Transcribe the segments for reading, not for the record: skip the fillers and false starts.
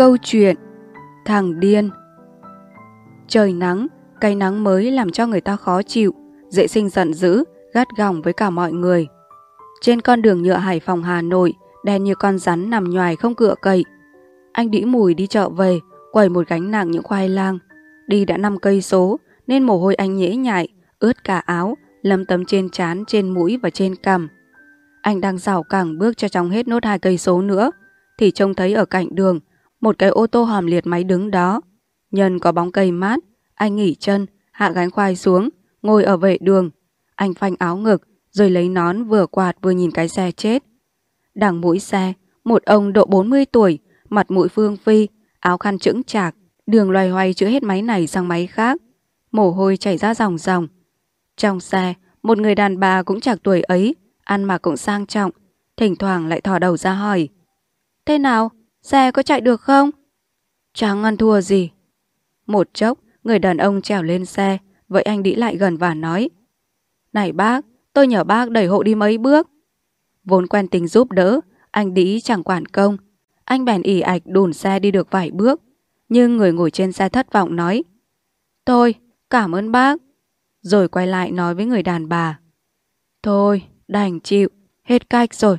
Câu chuyện Thằng điên. Trời nắng, cái nắng mới làm cho người ta khó chịu, dễ sinh giận dữ, gắt gỏng với cả mọi người. Trên con đường nhựa Hải Phòng Hà Nội, đen như con rắn nằm nhoài không cựa cậy. Anh Đĩ Mùi đi chợ về, quẩy một gánh nặng những khoai lang. Đi đã 5 cây số nên mồ hôi anh nhễ nhại, ướt cả áo, lấm tấm trên trán, trên mũi và trên cằm. Anh đang rảo cẳng bước cho chóng hết nốt 2 cây số nữa thì trông thấy ở cạnh đường một cái ô tô hòm liệt máy đứng đó. Nhân có bóng cây mát, anh nghỉ chân, hạ gánh khoai xuống, ngồi ở vệ đường. Anh phanh áo ngực rồi lấy nón vừa quạt vừa nhìn cái xe chết. Đằng mũi xe, một ông độ 40 tuổi, mặt mũi phương phi, áo khăn chững chạc, đường loay hoay chữa hết máy này sang máy khác. Mồ hôi chảy ra ròng ròng. Trong xe, một người đàn bà cũng chạc tuổi ấy, ăn mặc cũng sang trọng, thỉnh thoảng lại thò đầu ra hỏi: "Thế nào? Xe có chạy được không?" "Chẳng ăn thua gì." Một chốc, người đàn ông trèo lên xe, vậy anh Đĩ lại gần và nói: "Này bác, tôi nhờ bác đẩy hộ đi mấy bước." Vốn quen tình giúp đỡ, anh Đĩ chẳng quản công. Anh bèn ì ạch đùn xe đi được vài bước. Nhưng người ngồi trên xe thất vọng nói: "Thôi, cảm ơn bác." Rồi quay lại nói với người đàn bà: "Thôi, đành chịu, hết cách rồi."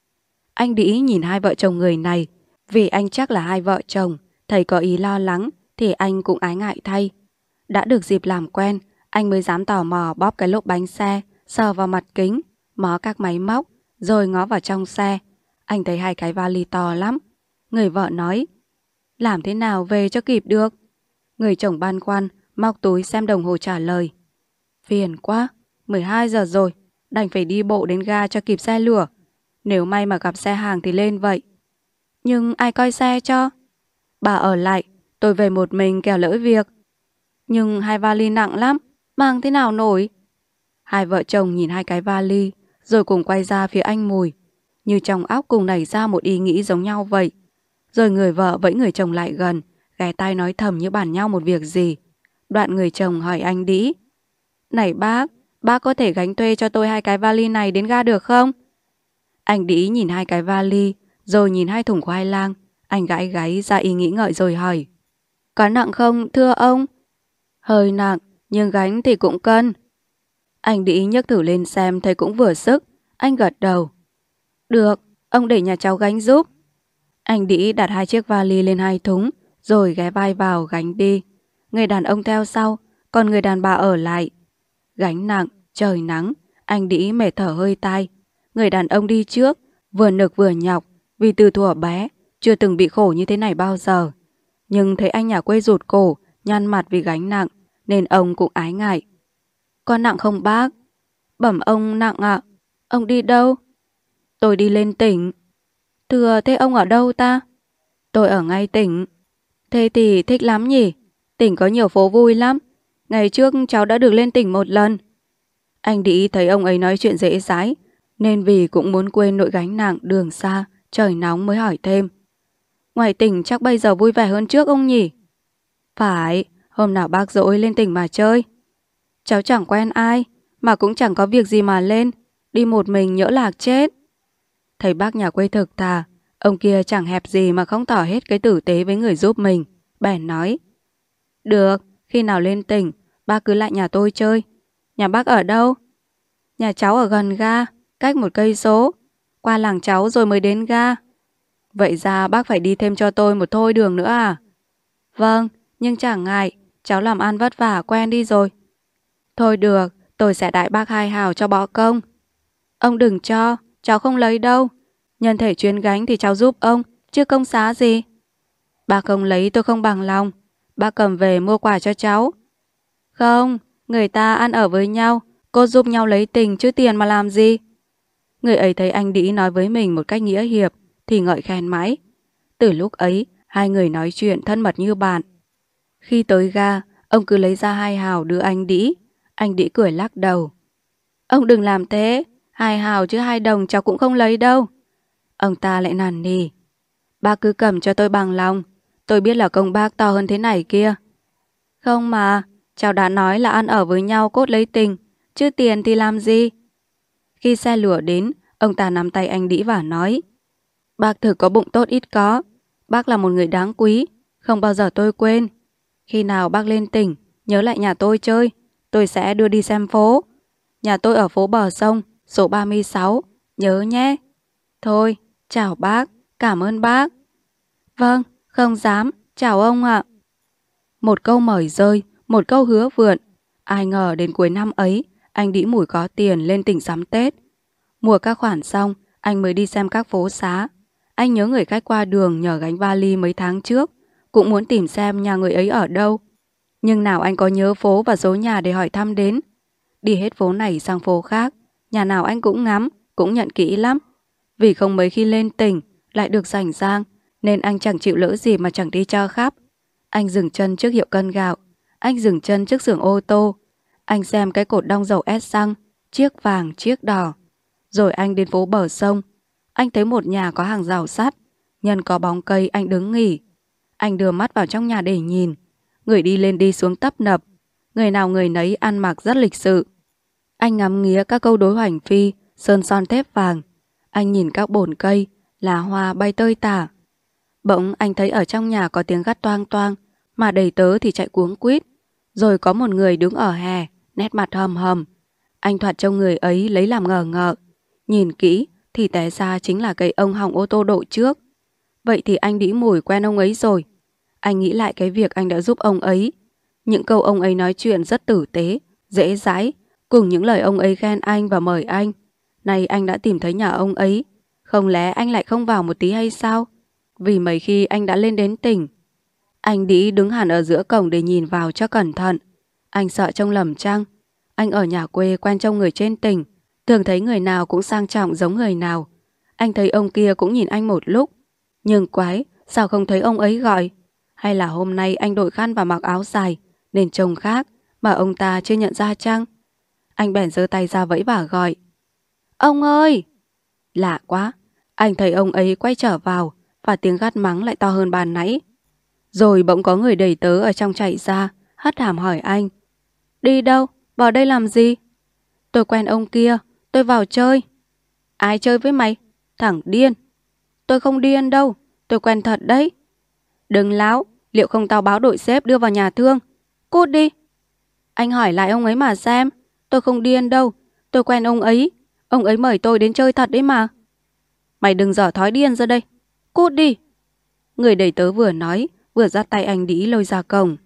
Anh Đĩ nhìn hai vợ chồng người này, vì anh chắc là hai vợ chồng, thầy có ý lo lắng thì anh cũng ái ngại thay. Đã được dịp làm quen, anh mới dám tò mò bóp cái lốp bánh xe, sờ vào mặt kính, mó các máy móc, rồi ngó vào trong xe. Anh thấy 2 cái vali to lắm. Người vợ nói: "Làm thế nào về cho kịp được?" Người chồng băn khoăn, móc túi xem đồng hồ trả lời: "Phiền quá, 12 giờ rồi, đành phải đi bộ đến ga cho kịp xe lửa. Nếu may mà gặp xe hàng thì lên vậy." "Nhưng ai coi xe cho?" "Bà ở lại, tôi về một mình kẻo lỡ việc." "Nhưng 2 vali nặng lắm, mang thế nào nổi?" Hai vợ chồng nhìn 2 cái vali, rồi cùng quay ra phía anh Mùi, như trong óc cùng nảy ra một ý nghĩ giống nhau vậy. Rồi người vợ vẫy người chồng lại gần, ghé tai nói thầm như bàn nhau một việc gì. Đoạn người chồng hỏi anh Đĩ: "Này bác có thể gánh thuê cho tôi 2 cái vali này đến ga được không?" Anh Đĩ nhìn 2 cái vali, rồi nhìn 2 thùng khoai lang. Anh gãi gáy ra ý nghĩ ngợi rồi hỏi: "Có nặng không thưa ông?" "Hơi nặng, nhưng gánh thì cũng cân." Anh Đĩ nhấc thử lên xem thấy cũng vừa sức. Anh gật đầu: "Được, ông để nhà cháu gánh giúp." Anh Đĩ đặt 2 chiếc vali lên 2 thúng, rồi ghé vai vào gánh đi. Người đàn ông theo sau, còn người đàn bà ở lại. Gánh nặng, trời nắng, anh Đĩ mệt thở hơi tai. Người đàn ông đi trước, vừa nực vừa nhọc, vì từ thuở bé chưa từng bị khổ như thế này bao giờ. Nhưng thấy anh nhà quê rụt cổ, nhăn mặt vì gánh nặng, nên ông cũng ái ngại. "Có nặng không bác?" "Bẩm ông nặng ạ." "Ông đi đâu?" "Tôi đi lên tỉnh." "Thưa, thế ông ở đâu ta?" "Tôi ở ngay tỉnh." "Thế thì thích lắm nhỉ? Tỉnh có nhiều phố vui lắm. Ngày trước cháu đã được lên tỉnh một lần." Anh Đĩ thấy ông ấy nói chuyện dễ dãi, nên vì cũng muốn quên nỗi gánh nặng đường xa, trời nóng mới hỏi thêm: "Ngoài tỉnh chắc bây giờ vui vẻ hơn trước ông nhỉ?" "Phải, hôm nào bác rỗi lên tỉnh mà chơi." "Cháu chẳng quen ai, mà cũng chẳng có việc gì mà lên, đi một mình nhỡ lạc chết." Thấy bác nhà quê thực thà, ông kia chẳng hẹp gì mà không tỏ hết cái tử tế với người giúp mình, bèn nói: "Được, khi nào lên tỉnh, bác cứ lại nhà tôi chơi." "Nhà bác ở đâu?" "Nhà cháu ở gần ga, cách 1 cây số. Qua làng cháu rồi mới đến ga." "Vậy ra bác phải đi thêm cho tôi một thôi đường nữa à?" "Vâng, nhưng chẳng ngại, cháu làm ăn vất vả quen đi rồi." "Thôi được, tôi sẽ đãi bác 2 hào cho bỏ công." "Ông đừng cho, cháu không lấy đâu. Nhân thể chuyên gánh thì cháu giúp ông, chứ công xá gì." "Bác không lấy tôi không bằng lòng. Bác cầm về mua quà cho cháu." "Không, người ta ăn ở với nhau, cô giúp nhau lấy tình chứ tiền mà làm gì." Người ấy thấy anh Đĩ nói với mình một cách nghĩa hiệp thì ngợi khen mãi. Từ lúc ấy, hai người nói chuyện thân mật như bạn. Khi tới ga, ông cứ lấy ra 2 hào đưa anh Đĩ. Anh Đĩ cười lắc đầu: "Ông đừng làm thế, 2 hào chứ 2 đồng cháu cũng không lấy đâu." Ông ta lại năn nỉ: "Bác cứ cầm cho tôi bằng lòng, tôi biết là công bác to hơn thế này kia." "Không mà, cháu đã nói là ăn ở với nhau cốt lấy tình, chứ tiền thì làm gì." Khi xe lửa đến, ông ta nắm tay anh Đĩ và nói: "Bác thực có bụng tốt ít có, Bác là một người đáng quý, không bao giờ tôi quên. Khi nào bác lên tỉnh, nhớ lại nhà tôi chơi, tôi sẽ đưa đi xem phố. Nhà tôi ở phố bờ sông, số 36, nhớ nhé. Thôi, chào bác, cảm ơn bác. Vâng, không dám, chào ông ạ. Một câu mời rơi, một câu hứa vượn. Ai ngờ đến cuối năm ấy, anh đĩ mủi có tiền lên tỉnh sắm Tết. Mua các khoản xong, anh mới đi xem các phố xá. Anh nhớ người khách qua đường nhờ gánh vali mấy tháng trước, cũng muốn tìm xem nhà người ấy ở đâu. Nhưng nào anh có nhớ phố và số nhà để hỏi thăm đến. Đi hết phố này sang phố khác, nhà nào anh cũng ngắm, cũng nhận kỹ lắm. Vì không mấy khi lên tỉnh, lại được rảnh rang, nên anh chẳng chịu lỡ gì mà chẳng đi cho khắp. Anh dừng chân trước hiệu cân gạo, anh dừng chân trước xưởng ô tô. Anh xem cái cột đong dầu ép xăng, chiếc vàng, chiếc đỏ. Rồi anh đến phố bờ sông. Anh thấy một nhà có hàng rào sắt, nhân có bóng cây anh đứng nghỉ. Anh đưa mắt vào trong nhà để nhìn. Người đi lên đi xuống tấp nập, người nào người nấy ăn mặc rất lịch sự. Anh ngắm nghía các câu đối hoành phi, sơn son thép vàng. Anh nhìn các bồn cây, lá hoa bay tơi tả. Bỗng anh thấy ở trong nhà có tiếng gắt toang toang, mà đầy tớ thì chạy cuống quýt. Rồi có một người đứng ở hè, nét mặt hầm hầm. Anh thoạt trông người ấy lấy làm ngờ ngợ. Nhìn kỹ thì té ra chính là cây ông hỏng ô tô độ trước. Vậy thì anh đĩ mủi quen ông ấy rồi. Anh nghĩ lại cái việc anh đã giúp ông ấy. Những câu ông ấy nói chuyện rất tử tế, dễ dãi, cùng những lời ông ấy khen anh và mời anh. Nay anh đã tìm thấy nhà ông ấy, không lẽ anh lại không vào một tí hay sao? Vì mấy khi anh đã lên đến tỉnh. Anh đĩ đứng hẳn ở giữa cổng để nhìn vào cho cẩn thận. Anh sợ trông lầm chăng? Anh ở nhà quê quen trông người trên tỉnh, thường thấy người nào cũng sang trọng giống người nào. Anh thấy ông kia cũng nhìn anh một lúc. Nhưng quái, sao không thấy ông ấy gọi? Hay là hôm nay anh đội khăn và mặc áo dài nên trông khác mà ông ta chưa nhận ra chăng? Anh bèn giơ tay ra vẫy và gọi. Ông ơi! Lạ quá, anh thấy ông ấy quay trở vào và tiếng gắt mắng lại to hơn ban nãy. Rồi bỗng có người đầy tớ ở trong chạy ra, hất hàm hỏi anh. Đi đâu? Vào đây làm gì? Tôi quen ông kia, tôi vào chơi. Ai chơi với mày? Thằng điên. Tôi không điên đâu, tôi quen thật đấy. Đừng láo, liệu không tao báo đội sếp đưa vào nhà thương? Cút đi. Anh hỏi lại ông ấy mà xem. Tôi không điên đâu, tôi quen ông ấy. Ông ấy mời tôi đến chơi thật đấy mà. Mày đừng dở thói điên ra đây. Cút đi. Người đầy tớ vừa nói, vừa dắt tay anh đĩ lôi ra cổng.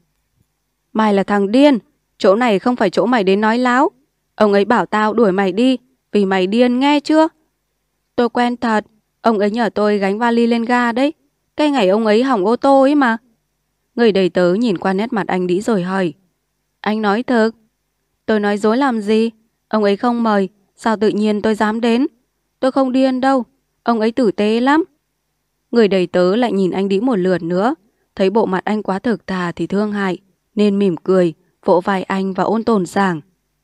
Mày là thằng điên, chỗ này không phải chỗ mày đến nói láo. Ông ấy bảo tao đuổi mày đi, vì mày điên nghe chưa? Tôi quen thật, ông ấy nhờ tôi gánh vali lên ga đấy. Cái ngày ông ấy hỏng ô tô ấy mà. Người đầy tớ nhìn qua nét mặt anh đĩ rồi hỏi. Anh nói thật. Tôi nói dối làm gì? Ông ấy không mời, sao tự nhiên tôi dám đến? Tôi không điên đâu, ông ấy tử tế lắm. Người đầy tớ lại nhìn anh đĩ một lượt nữa, thấy bộ mặt anh quá thực thà thì thương hại, nên mỉm cười, vỗ vai anh và ôn tồn giảng.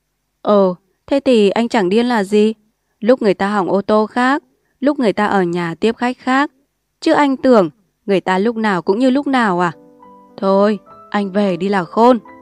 Thế thì anh chẳng điên là gì? Lúc người ta hỏng ô tô khác, lúc người ta ở nhà tiếp khách khác. Chứ anh tưởng người ta lúc nào cũng như lúc nào à? Thôi, anh về đi là khôn.